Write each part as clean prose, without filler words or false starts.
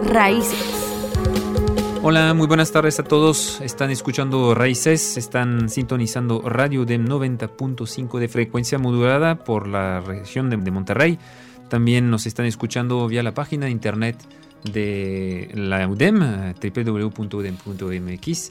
Raíces. Hola, muy buenas tardes a todos. Están escuchando Raíces, están sintonizando Radio UDEM 90.5 de frecuencia modulada por la región de Monterrey. También nos están escuchando vía la página de internet de la UDEM, www.udem.mx.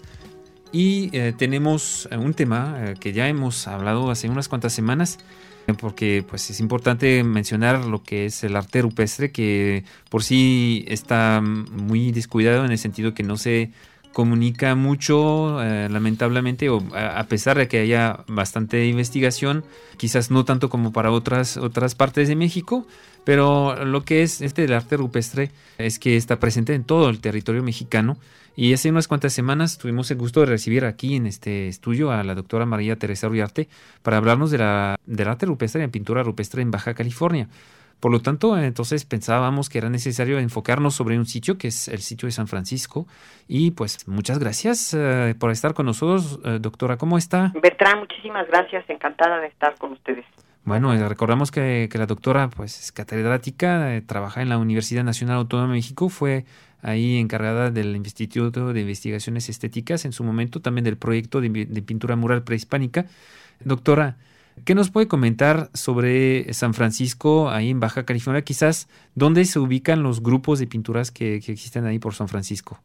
Y tenemos un tema que ya hemos hablado hace unas cuantas semanas, porque pues es importante mencionar lo que es el arte rupestre, que por sí está muy descuidado en el sentido que no se comunica mucho, lamentablemente, o a pesar de que haya bastante investigación, quizás no tanto como para otras partes de México, pero lo que es el arte rupestre es que está presente en todo el territorio mexicano. Y hace unas cuantas semanas tuvimos el gusto de recibir aquí en este estudio a la doctora María Teresa Uriarte para hablarnos del arte rupestre en pintura rupestre en Baja California. Por lo tanto, entonces pensábamos que era necesario enfocarnos sobre un sitio que es el sitio de San Francisco. Y pues muchas gracias por estar con nosotros, doctora. ¿Cómo está? Bertrán, muchísimas gracias. Encantada de estar con ustedes. Bueno, recordamos que la doctora pues es catedrática, trabaja en la Universidad Nacional Autónoma de México, fue ahí encargada del Instituto de Investigaciones Estéticas, en su momento también del proyecto de pintura mural prehispánica. Doctora, ¿qué nos puede comentar sobre San Francisco, ahí en Baja California? Quizás, ¿dónde se ubican los grupos de pinturas que existen ahí por San Francisco?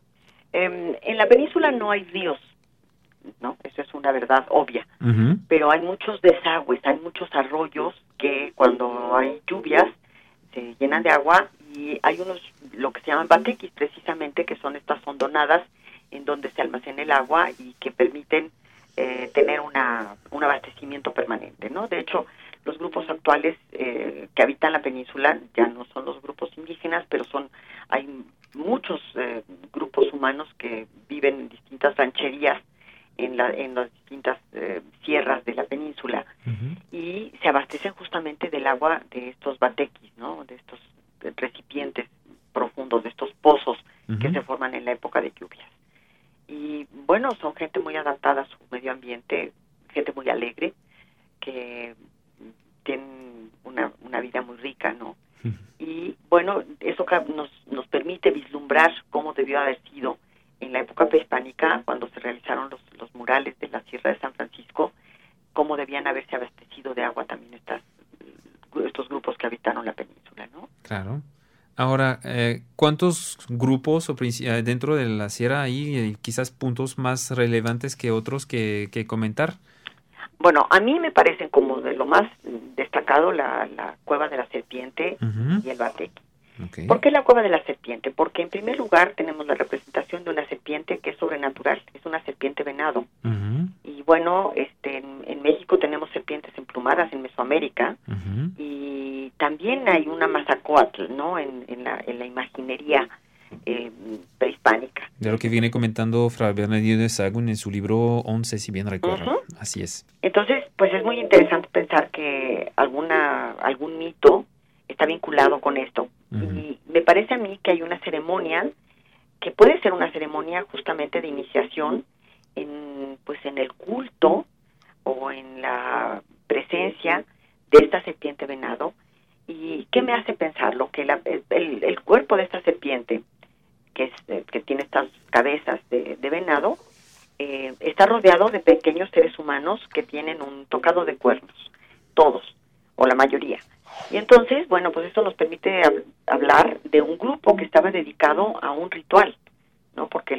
En la península no hay ríos, ¿no? Eso es una verdad obvia. Uh-huh. Pero hay muchos desagües, hay muchos arroyos que cuando hay lluvias se llenan de agua, y hay unos, lo que se llaman batequis, precisamente, que son estas hondonadas en donde se almacena el agua y que permiten tener un abastecimiento permanente, ¿no? De hecho, los grupos actuales que habitan la península ya no son los grupos indígenas, pero hay muchos grupos humanos que viven en distintas rancherías en las distintas sierras de la península. Uh-huh. Y se abastecen justamente del agua de estos batequis, ¿no? De estos recipientes profundos, de estos pozos. Uh-huh. Que se forman en la época de lluvias. Y bueno, son gente muy adaptada a su medio ambiente, gente muy alegre, que tienen una vida muy rica, ¿no? Uh-huh. Y bueno, eso nos permite vislumbrar cómo debió haber sido en la época prehispánica, cuando se realizaron los murales de la Sierra de San Francisco, cómo debían haberse abastecido de agua también estos grupos que habitaron la península, ¿no? Claro. Ahora, ¿cuántos grupos dentro de la sierra hay, quizás puntos más relevantes que otros que comentar? Bueno, a mí me parecen como de lo más destacado la Cueva de la Serpiente. Uh-huh. Y el Batequi. Okay. ¿Por qué la Cueva de la Serpiente? Porque en primer lugar tenemos la representación de una serpiente que es sobrenatural, es una serpiente venado. Uh-huh. Y bueno, en México tenemos serpientes emplumadas en Mesoamérica. Uh-huh. Y también hay una Mazacoatl, ¿no? En la imaginería prehispánica. De lo que viene comentando Fra Bernardino de Sahagún en su libro 11, si bien recuerdo. Uh-huh. Así es. Entonces, pues es muy interesante pensar que algún mito está vinculado con esto. Uh-huh. Y me parece a mí que hay una ceremonia que puede ser una ceremonia justamente de iniciación en el culto o en la presencia de esta serpiente venado. ¿Y qué me hace pensarlo? Que el cuerpo de esta serpiente, que tiene estas cabezas de venado, está rodeado de pequeños seres humanos que tienen un tocado de cuernos, todos, o la mayoría. Y entonces, bueno, pues esto nos permite hablar de un grupo que estaba dedicado a un ritual, ¿no? Porque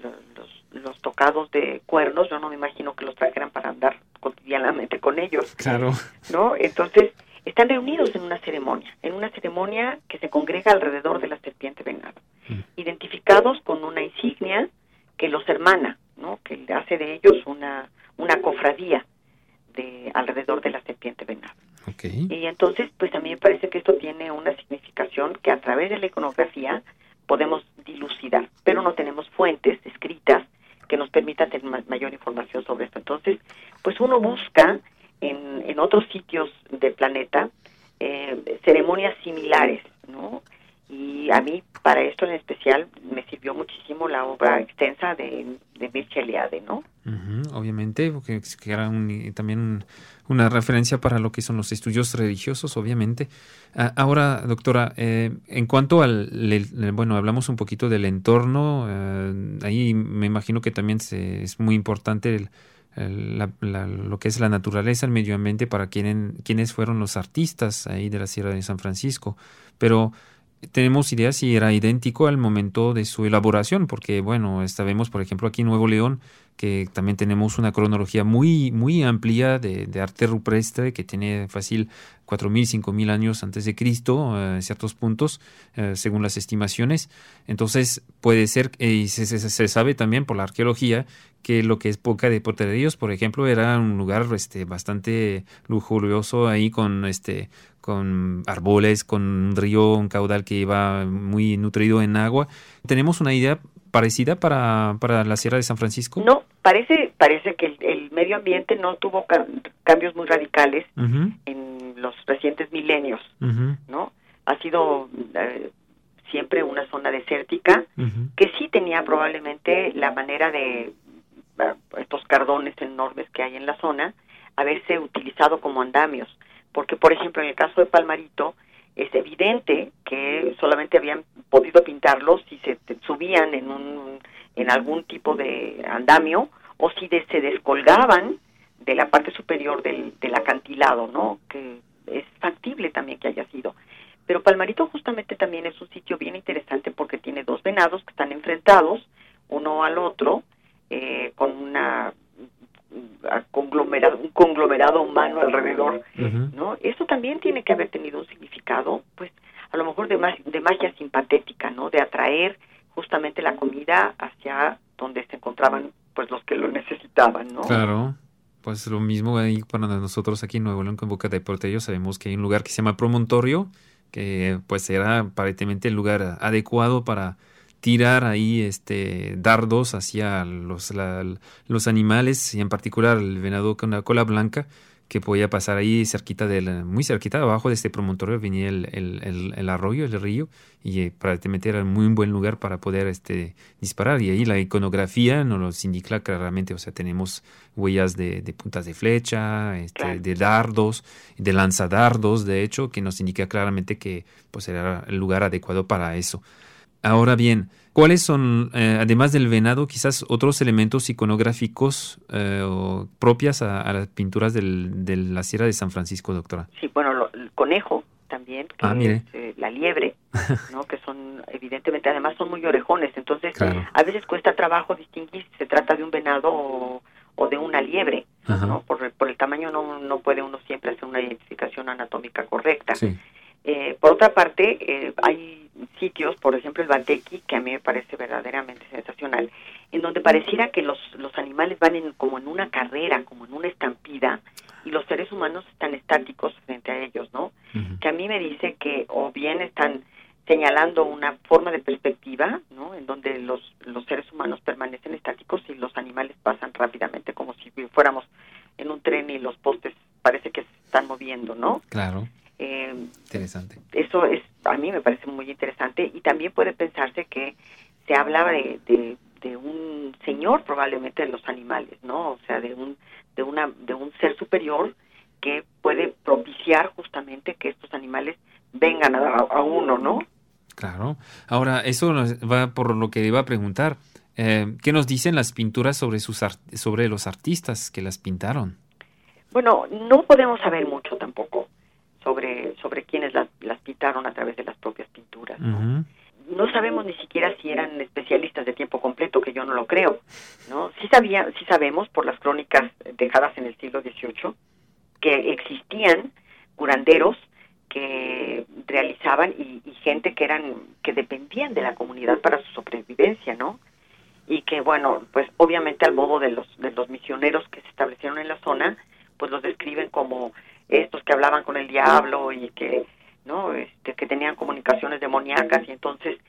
los tocados de cuernos, yo no me imagino que los trajeran para andar cotidianamente con ellos. Claro. ¿No? Entonces, están reunidos en una ceremonia que se congrega alrededor de la serpiente venado, identificados con una insignia que los hermana, ¿no? Que hace de ellos una cofradía alrededor de la serpiente venado. Okay. Y entonces, pues a mí me parece que esto tiene una significación que a través de la iconografía podemos dilucidar, pero no tenemos fuentes escritas que nos permitan tener mayor información sobre esto. Entonces, pues uno busca en otros sitios del planeta ceremonias similares, ¿no? Y a mí, para esto en especial, me sirvió muchísimo la obra extensa de Mircea Eliade, ¿no? Obviamente, porque era también una referencia para lo que son los estudios religiosos, obviamente. Ahora, doctora, en cuanto bueno, hablamos un poquito del entorno, ahí me imagino que también es muy importante lo que es la naturaleza, el medio ambiente para quienes fueron los artistas ahí de la Sierra de San Francisco, pero tenemos ideas si era idéntico al momento de su elaboración, porque bueno, sabemos por ejemplo aquí en Nuevo León que también tenemos una cronología muy, muy amplia de arte rupestre que tiene fácil 4.000, 5.000 años antes de Cristo, ciertos puntos, según las estimaciones. Entonces puede ser, y se sabe también por la arqueología, que lo que es Boca de Potrerillos, por ejemplo, era un lugar bastante lujurioso ahí con árboles, con un río, un caudal que iba muy nutrido en agua. ¿Tenemos una idea parecida para la Sierra de San Francisco? No, parece que el medio ambiente no tuvo cambios muy radicales en los recientes milenios, ¿no? Ha sido siempre una zona desértica que sí tenía probablemente la manera de estos cardones enormes que hay en la zona haberse utilizado como andamios, porque por ejemplo en el caso de Palmarito es evidente que solamente habían podido pintarlos si se subían en algún tipo de andamio o si se descolgaban de la parte superior del acantilado, ¿no? Que es factible también que haya sido. Pero Palmarito justamente también es un sitio bien interesante porque tiene dos venados que están enfrentados uno al otro con un conglomerado humano alrededor, ¿no? Eso también tiene que haber tenido un significado, pues, a lo mejor de magia simpatética, ¿no? De atraer justamente la comida hacia donde se encontraban, pues, los que lo necesitaban, ¿no? Claro, pues lo mismo ahí para nosotros aquí en Nuevo León con Boca de Portello. Sabemos que hay un lugar que se llama Promontorio, que pues era aparentemente el lugar adecuado para tirar ahí dardos hacia los animales y en particular el venado con la cola blanca que podía pasar ahí muy cerquita abajo de este promontorio venía el arroyo, el río y prácticamente era muy un buen lugar para poder disparar y ahí la iconografía nos lo indica claramente, o sea, tenemos huellas de puntas de flecha, Claro. de dardos, de lanzadardos, de hecho, que nos indica claramente que pues era el lugar adecuado para eso. Ahora bien, ¿cuáles son, además del venado, quizás otros elementos iconográficos propias a las pinturas de la Sierra de San Francisco, doctora? Sí, bueno, el conejo también, que mire. es la liebre, ¿no? Que son, evidentemente, además son muy orejones, entonces claro. A veces cuesta trabajo distinguir si se trata de un venado o de una liebre, ¿no? Por el tamaño no puede uno siempre hacer una identificación anatómica correcta. Sí. Por otra parte, hay sitios, por ejemplo el Batequi, que a mí me parece verdaderamente sensacional, en donde pareciera que los animales van como en una carrera, como en una estampida, y los seres humanos están estáticos frente a ellos, ¿no? Que a mí me dice que o bien están señalando una forma de perspectiva, ¿no? En donde los seres humanos permanecen estáticos y los animales pasan rápidamente, como si fuéramos en un tren y los postes parece que se están moviendo, ¿no? Claro. Interesante. Eso a mí me parece muy interesante y también puede pensarse que se hablaba de un señor probablemente de los animales, ¿no? O sea, de un ser superior que puede propiciar justamente que estos animales vengan a uno, ¿no? Claro. Ahora, eso nos va por lo que iba a preguntar. ¿Qué nos dicen las pinturas sobre los artistas que las pintaron? Bueno, no podemos saber mucho tampoco sobre quiénes las pintaron a través de las propias pinturas, ¿no? No sabemos ni siquiera si eran especialistas de tiempo completo, que yo no lo creo, ¿no? Sí sabemos por las crónicas dejadas en el siglo XVIII que existían curanderos que realizaban y gente que dependían de la comunidad para su sobrevivencia, ¿no? Y que, bueno, pues obviamente al modo de los misioneros que se establecieron en la zona, pues los describen como estos que hablaban con el diablo y que, ¿no? Que tenían comunicaciones demoníacas y entonces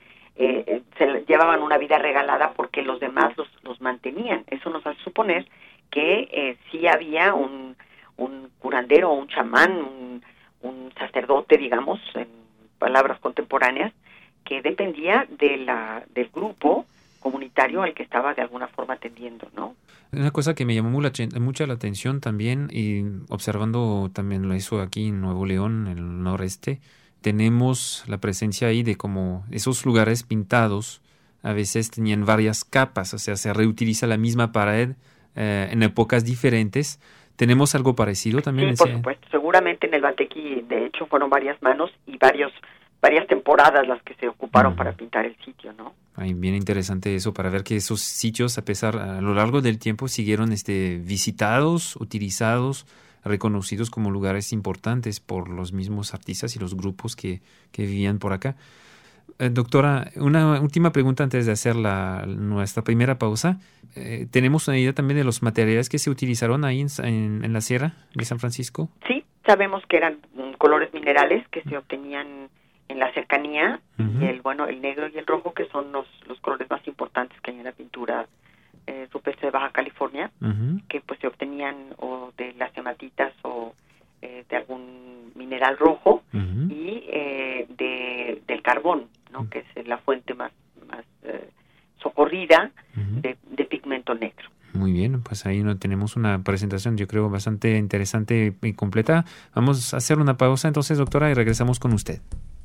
se llevaban una vida regalada porque los demás los mantenían. Eso nos hace suponer que sí había un curandero, un chamán, un sacerdote, digamos, en palabras contemporáneas, que dependía del grupo comunitario al que estaba de alguna forma atendiendo, ¿no? Una cosa que me llamó mucha la atención también, y observando también eso aquí en Nuevo León, en el noreste, tenemos la presencia ahí de como esos lugares pintados a veces tenían varias capas, o sea, se reutiliza la misma pared en épocas diferentes. ¿Tenemos algo parecido también? Sí, por supuesto. Seguramente en el Batequi, de hecho, fueron varias manos y varias temporadas las que se ocuparon para pintar el sitio, ¿no? Ay, bien interesante eso, para ver que esos sitios, a lo largo del tiempo, siguieron visitados, utilizados, reconocidos como lugares importantes por los mismos artistas y los grupos que vivían por acá. Doctora, una última pregunta antes de hacer nuestra primera pausa. ¿Tenemos una idea también de los materiales que se utilizaron ahí en la Sierra de San Francisco? Sí, sabemos que eran colores minerales que se obtenían en la cercanía, y el negro y el rojo, que son los colores más importantes que hay en la pintura rupestre de Baja California, que pues se obtenían o de las hematitas o de algún mineral rojo, y del carbón, ¿no? Que es la fuente más socorrida de pigmento negro. Muy bien, pues ahí tenemos una presentación, yo creo, bastante interesante y completa. Vamos a hacer una pausa entonces, doctora, y regresamos con usted.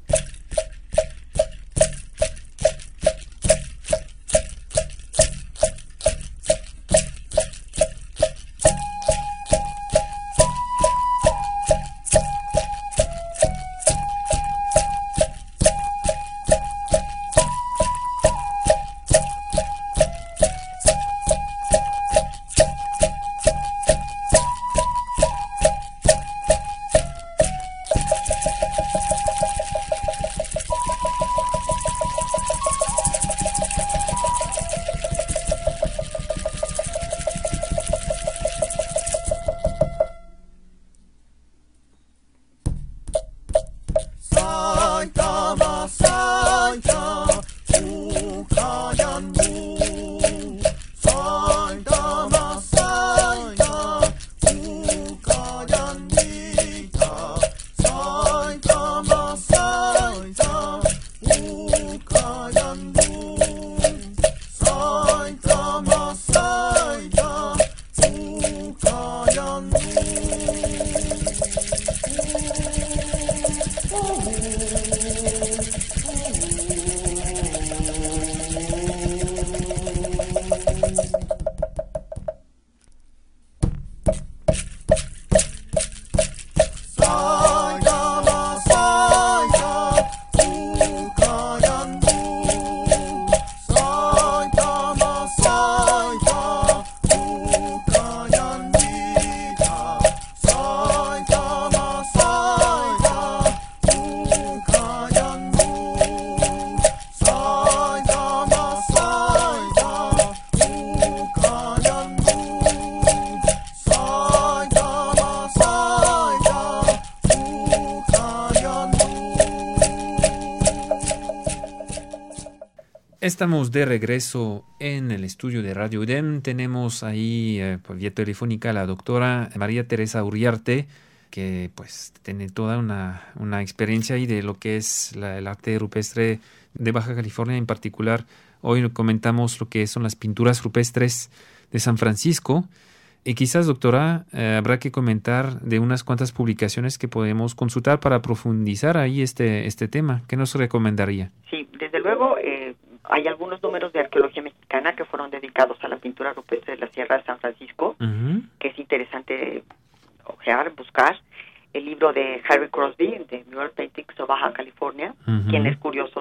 Estamos de regreso en el estudio de Radio UDEM. Tenemos ahí por vía telefónica a la doctora María Teresa Uriarte, que pues tiene toda una experiencia ahí de lo que es el arte rupestre de Baja California en particular. Hoy comentamos lo que son las pinturas rupestres de San Francisco. Y quizás, doctora, habrá que comentar de unas cuantas publicaciones que podemos consultar para profundizar ahí este tema. ¿Qué nos recomendaría? Sí, desde luego hay algunos números de arqueología mexicana que fueron dedicados a la pintura rupestre de la Sierra de San Francisco, que es interesante ojear, buscar. El libro de Harry Crosby, de Mural Paintings of Baja California, quien es curioso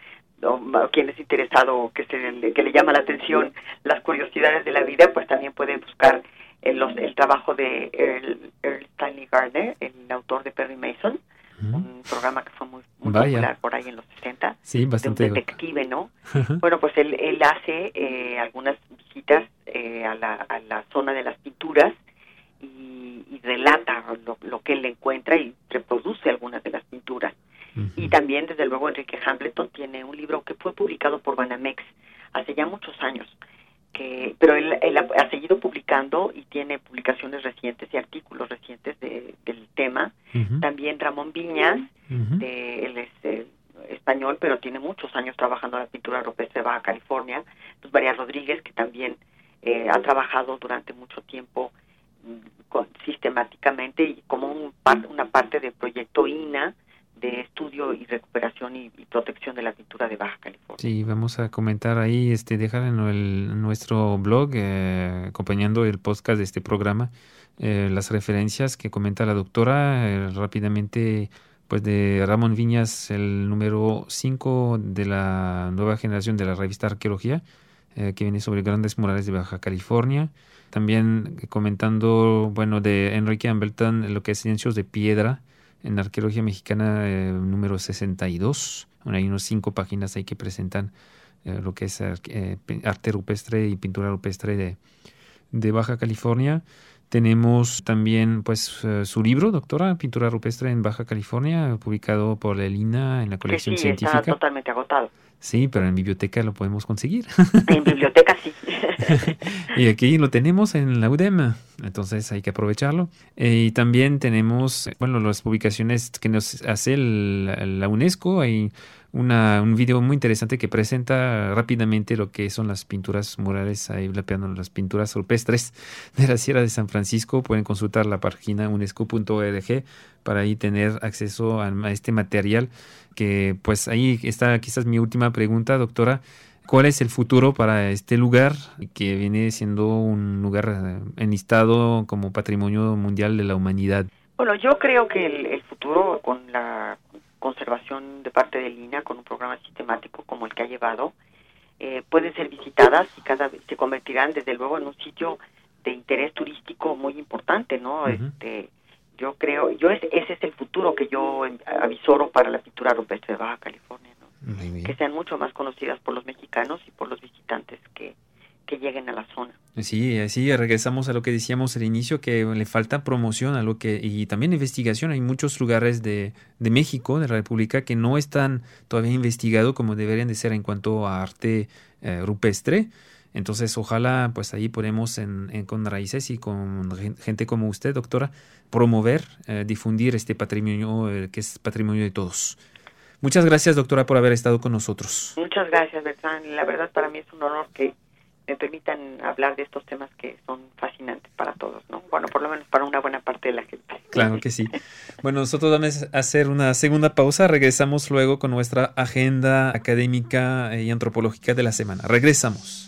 quien es interesado, que le llama la atención las curiosidades de la vida, pues también puede buscar el trabajo de Earl Stanley Gardner, el autor de Perry Mason, un programa que fue muy popular por ahí en los 60, sí, bastante de un detective, ¿no? Bueno, pues él hace algunas visitas a la zona de las pinturas y relata lo que él encuentra y reproduce algunas de las pinturas. Y también, desde luego, Enrique Hambleton tiene un libro que fue publicado por Banamex hace ya muchos años, pero él ha seguido publicando y tiene publicaciones recientes y artículos recientes del tema. También Ramón Viñas, él es español, pero tiene muchos años trabajando en la pintura rupestre de Baja California. Luz María Rodríguez, que también ha trabajado durante mucho tiempo sistemáticamente y como una parte del proyecto INA de estudio y recuperación y protección de la pintura de Baja California. Sí, vamos a comentar ahí, dejar en nuestro blog, acompañando el podcast de este programa, las referencias que comenta la doctora, rápidamente, pues de Ramón Viñas, el número 5 de la nueva generación de la revista Arqueología, que viene sobre grandes murales de Baja California. También comentando, de Enrique Ambleton, lo que es Ciencias de Piedra, en Arqueología Mexicana, número 62. Hay unos 5 páginas ahí que presentan lo que es arte rupestre y pintura rupestre de Baja California. Tenemos también su libro, doctora, Pintura Rupestre en Baja California, publicado por el INA en la colección científica. Está totalmente agotado. Sí, pero en biblioteca lo podemos conseguir. En biblioteca sí. Y aquí lo tenemos en la UDEM, entonces hay que aprovecharlo. Y también tenemos, las publicaciones que nos hace la UNESCO. Hay un video muy interesante que presenta rápidamente lo que son las pinturas murales, ahí las pinturas rupestres de la Sierra de San Francisco. Pueden consultar la página unesco.org para ahí tener acceso a este material, que pues ahí está quizás mi última pregunta, doctora. ¿Cuál es el futuro para este lugar que viene siendo un lugar enlistado como Patrimonio Mundial de la Humanidad? Bueno, yo creo que el futuro, con la conservación de parte del INA, con un programa sistemático como el que ha llevado, pueden ser visitadas y cada vez se convertirán desde luego en un sitio de interés turístico muy importante, ¿no? Uh-huh. Yo creo, ese es el futuro que yo avisoro para la pintura rupestre de Baja California, ¿no? Que sean mucho más conocidas por los mexicanos y por los visitantes que lleguen a la zona. Sí, regresamos a lo que decíamos al inicio, que le falta promoción y también investigación. Hay muchos lugares de México, de la República, que no están todavía investigados como deberían de ser en cuanto a arte rupestre. Entonces, ojalá, pues ahí podemos con Raíces y con gente como usted, doctora, promover, difundir este patrimonio que es patrimonio de todos. Muchas gracias, doctora, por haber estado con nosotros. Muchas gracias, Bertrand. La verdad, para mí es un honor que me permitan hablar de estos temas que son fascinantes para todos, ¿no? Bueno, por lo menos para una buena parte de la gente. Claro que sí. Bueno, nosotros vamos a hacer una segunda pausa. Regresamos luego con nuestra agenda académica y antropológica de la semana. Regresamos.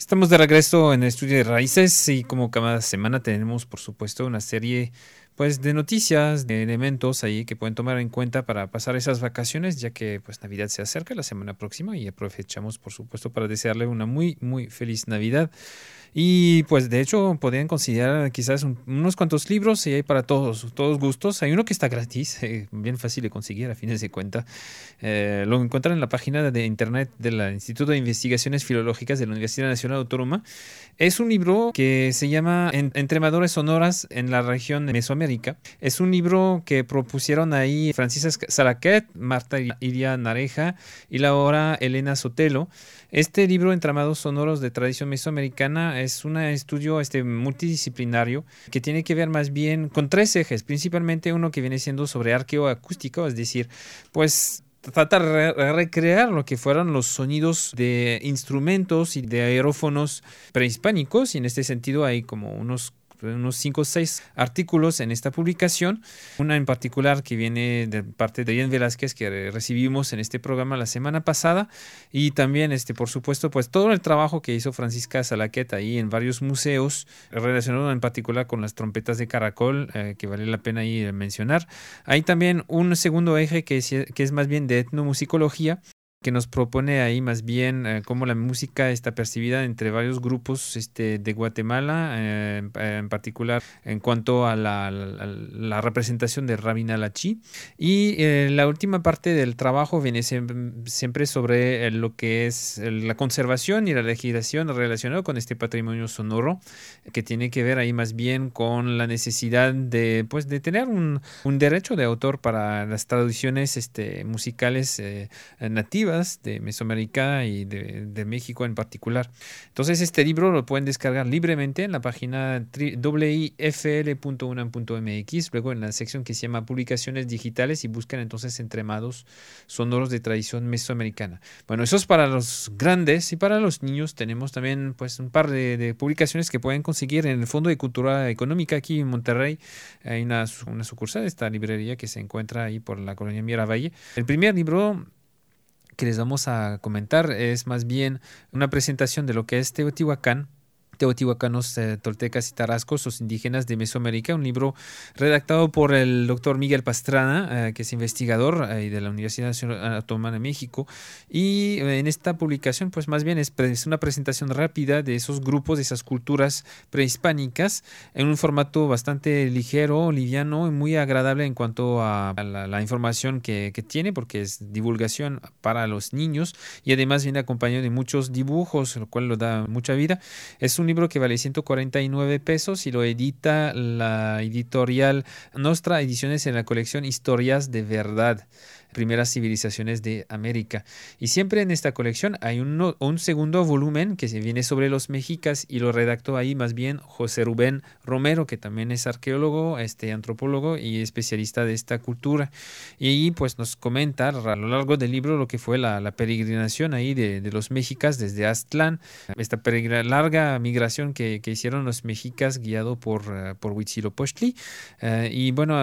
Estamos de regreso en el estudio de Raíces y como cada semana tenemos, por supuesto, una serie pues de noticias, de elementos ahí que pueden tomar en cuenta para pasar esas vacaciones, ya que pues Navidad se acerca la semana próxima y aprovechamos, por supuesto, para desearle una muy, muy feliz Navidad. Y pues de hecho podrían considerar quizás unos cuantos libros y hay para todos gustos. Hay uno que está gratis, bien fácil de conseguir a fines de cuenta. Lo encuentran en la página de internet del Instituto de Investigaciones Filológicas de la Universidad Nacional Autónoma. Es un libro que se llama Entremadores Sonoras en la región de Mesoamérica. Es un libro que propusieron ahí Francisca Salaquet, Marta Iria Nareja y la ahora Elena Sotelo. Este libro, Entramados Sonoros de Tradición Mesoamericana, es un estudio multidisciplinario que tiene que ver más bien con tres ejes, principalmente uno que viene siendo sobre arqueoacústico, es decir, pues trata de recrear lo que fueron los sonidos de instrumentos y de aerófonos prehispánicos, y en este sentido hay como unos 5 o 6 artículos en esta publicación, una en particular que viene de parte de Ian Velázquez que recibimos en este programa la semana pasada, y también por supuesto pues todo el trabajo que hizo Francisca Salaquet ahí en varios museos relacionado en particular con las trompetas de caracol, que vale la pena ahí mencionar. Hay también un segundo eje que es más bien de etnomusicología, que nos propone ahí más bien cómo la música está percibida entre varios grupos de Guatemala, en particular en cuanto a la representación de Rabina Lachi. Y la última parte del trabajo viene siempre sobre lo que es la conservación y la legislación relacionada con este patrimonio sonoro, que tiene que ver ahí más bien con la necesidad de tener un derecho de autor para las traducciones musicales nativas de Mesoamérica y de México en particular. Entonces este libro lo pueden descargar libremente en la página wifl.unam.mx, luego en la sección que se llama Publicaciones Digitales, y buscan entonces Entremados Sonoros de Tradición Mesoamericana. Bueno, eso es para los grandes, y para los niños tenemos también pues un par de publicaciones que pueden conseguir en el Fondo de Cultura Económica aquí en Monterrey. Hay una sucursal de esta librería que se encuentra ahí por la colonia Miravalle. El primer libro que les vamos a comentar es más bien una presentación de lo que es Teotihuacán, Teotihuacanos, toltecas y tarascos, los indígenas de Mesoamérica, un libro redactado por el doctor Miguel Pastrana, que es investigador de la Universidad Nacional Autónoma de México, y en esta publicación pues más bien es una presentación rápida de esos grupos, de esas culturas prehispánicas, en un formato bastante ligero, liviano y muy agradable en cuanto a la información que tiene, porque es divulgación para los niños y además viene acompañado de muchos dibujos, lo cual lo da mucha vida. Es un libro que vale 149 pesos y lo edita la editorial Nostra Ediciones en la colección Historias de Verdad, Primeras Civilizaciones de América. Y siempre en esta colección hay un segundo volumen que se viene sobre los mexicas, y lo redactó ahí más bien José Rubén Romero, que también es arqueólogo, antropólogo y especialista de esta cultura. Y ahí pues nos comenta a lo largo del libro lo que fue la peregrinación ahí de los mexicas desde Aztlán, esta larga migración que hicieron los mexicas guiado por Huitzilopochtli. Y bueno,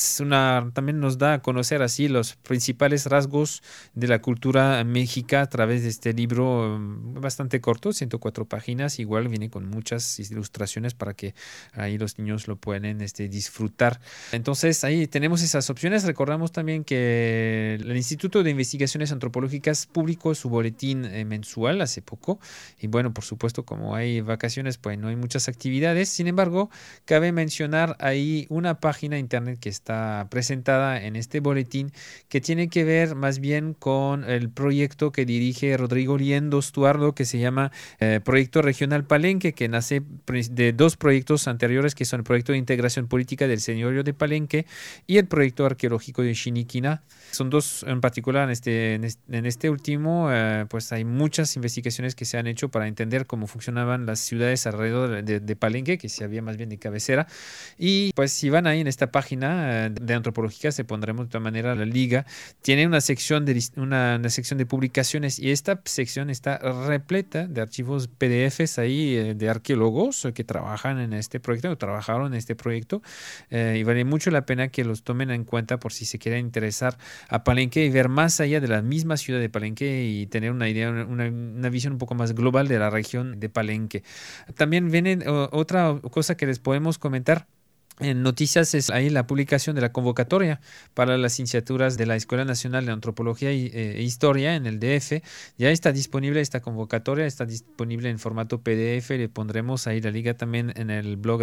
también nos da a conocer así los principales rasgos de la cultura mexica a través de este libro bastante corto, 104 páginas, igual viene con muchas ilustraciones para que ahí los niños lo pueden disfrutar. Entonces ahí tenemos esas opciones. Recordamos también que el Instituto de Investigaciones Antropológicas publicó su boletín mensual hace poco, y bueno, por supuesto, como hay vacaciones pues no hay muchas actividades. Sin embargo, cabe mencionar ahí una página de internet que está presentada en este boletín, que tiene que ver más bien con el proyecto que dirige Rodrigo Liendo Stuardo, que se llama Proyecto Regional Palenque, que nace de dos proyectos anteriores, que son el Proyecto de Integración Política del Señorío de Palenque y el Proyecto Arqueológico de Xiniquina. Son dos en particular. En este último pues hay muchas investigaciones que se han hecho para entender cómo funcionaban las ciudades alrededor de Palenque, que se había más bien de cabecera. Y pues si van ahí en esta página de antropología, se pondremos de todas maneras la liga. tiene una sección una sección de publicaciones, y esta sección está repleta de archivos PDFs ahí de arqueólogos que trabajan en este proyecto, o trabajaron en este proyecto, y vale mucho la pena que los tomen en cuenta por si se quieren interesar a Palenque y ver más allá de la misma ciudad de Palenque y tener una idea, una visión un poco más global de la región de Palenque. También viene otra cosa que les podemos comentar. En noticias es ahí la publicación de la convocatoria para las licenciaturas de la Escuela Nacional de Antropología e Historia en el DF. Ya está disponible esta convocatoria, está disponible en formato PDF. Le pondremos ahí la liga también en el blog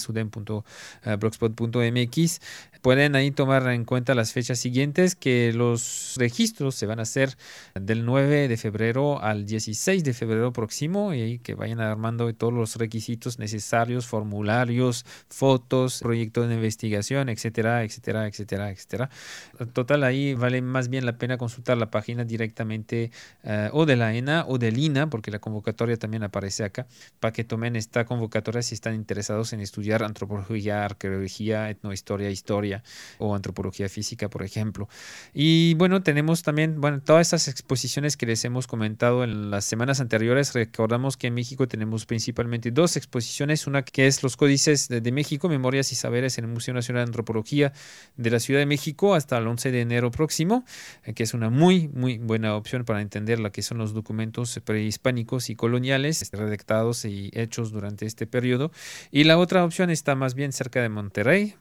raicesudem.blogspot.mx. Pueden ahí tomar en cuenta las fechas siguientes, que los registros se van a hacer del 9 de febrero al 16 de febrero próximo, y ahí que vayan armando todos los requisitos necesarios, formularios, fotos, proyecto de investigación, etcétera, etcétera, etcétera, etcétera. Total, ahí vale más bien la pena consultar la página directamente o de la ENA o del INA, porque la convocatoria también aparece acá, para que tomen esta convocatoria si están interesados en estudiar antropología, arqueología, etnohistoria, historia o antropología física, por ejemplo. Y bueno, tenemos también todas estas exposiciones que les hemos comentado en las semanas anteriores. Recordamos que en México tenemos principalmente dos exposiciones, una que es los Códices de México, Memorias y Saberes en el Museo Nacional de Antropología de la Ciudad de México hasta el 11 de enero próximo, que es una muy, muy buena opción para entender lo que son los documentos prehispánicos y coloniales redactados y hechos durante este periodo. Y la otra opción está más bien cerca de Monterrey,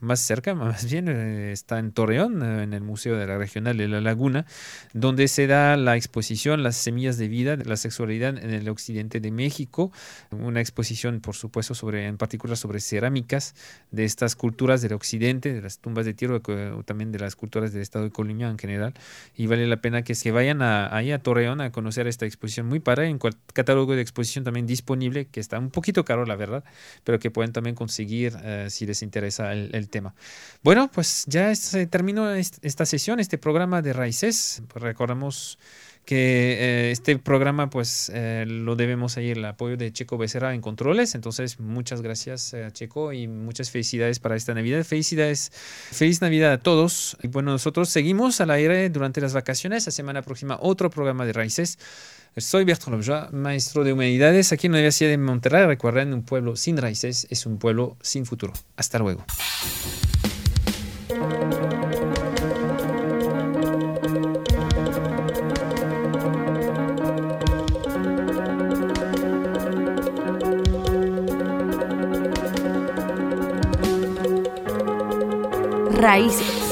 está en Torreón, en el Museo de la Regional de la Laguna, donde se da la exposición Las Semillas de Vida de la Sexualidad en el Occidente de México, una exposición, por supuesto, en particular sobre cerámicas de estas culturas del occidente, de las tumbas de tierra, o también de las culturas del estado de Colima en general, y vale la pena que se vayan ahí a Torreón a conocer esta exposición muy padre, en catálogo de exposición también disponible, que está un poquito caro la verdad, pero que pueden también conseguir si les interesa el tema. Bueno, pues ya se terminó esta sesión, este programa de Raíces. Recordamos que este programa pues lo debemos ahí el apoyo de Checo Becerra en controles. Entonces muchas gracias Checo, y muchas felicidades para esta Navidad. Feliz Navidad a todos. Y bueno, nosotros seguimos al aire durante las vacaciones. La semana próxima otro programa de Raíces. Soy Bertrand Lobjoy, maestro de humanidades aquí en la Universidad de Monterrey. Recuerden, un pueblo sin raíces es un pueblo sin futuro. Hasta luego. Raíces.